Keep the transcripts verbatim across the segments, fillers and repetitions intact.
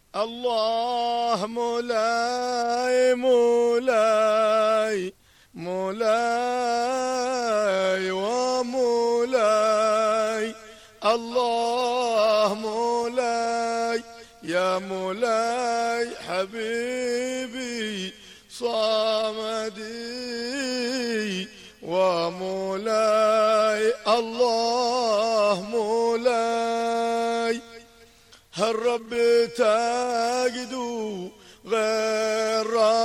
الله مولاي مولاي مولاي ومولاي، الله مولاي يا مولاي حبيبي صامدي ومولاي، الله مولاي. هل رب تجدوا غير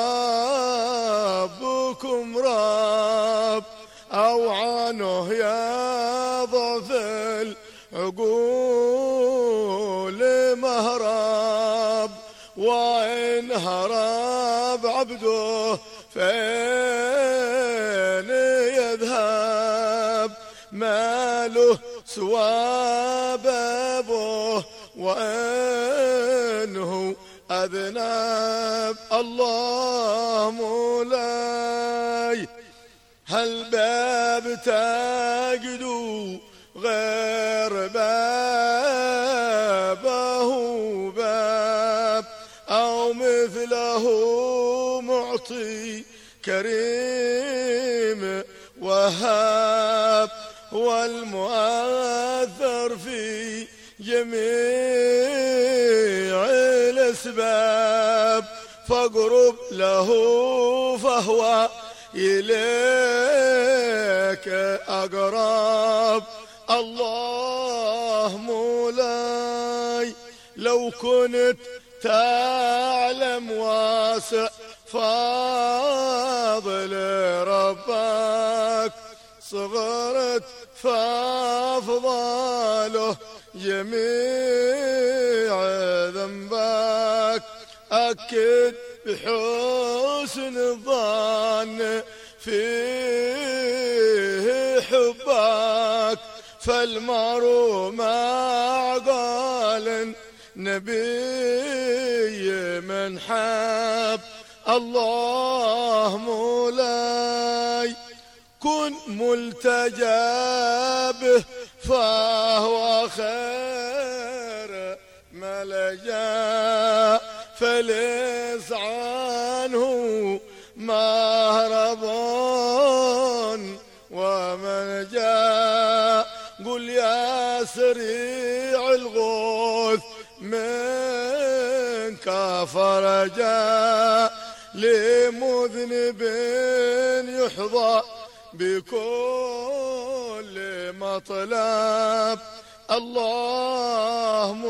ربكم رب، أو عنه يضعف العقول مهرب، وإن هرب عبده فين يذهب، ما له سوى بابه وإنه أذنب، الله مولاي. هل باب تجدوا غير بابه باب، أو مثله معطي كريم وهاب، والمؤثر في جميع الأسباب، فاقرب له فهو إليك أقرب، الله مولاي. لو كنت تعلم واسع فاضل ربك، صغرت فافضاله جميع ذنبك، أكد بحسن الظن فيه حبك، فالمرء مع قال نبي من حب، الله مولاي. كن ملتجى به فهو خير ملجأ، فليس عنه مهرب ومن جاء. قل يا سريع الغوث منك فرجا، لمذنب يحظى بكل مطلب، الله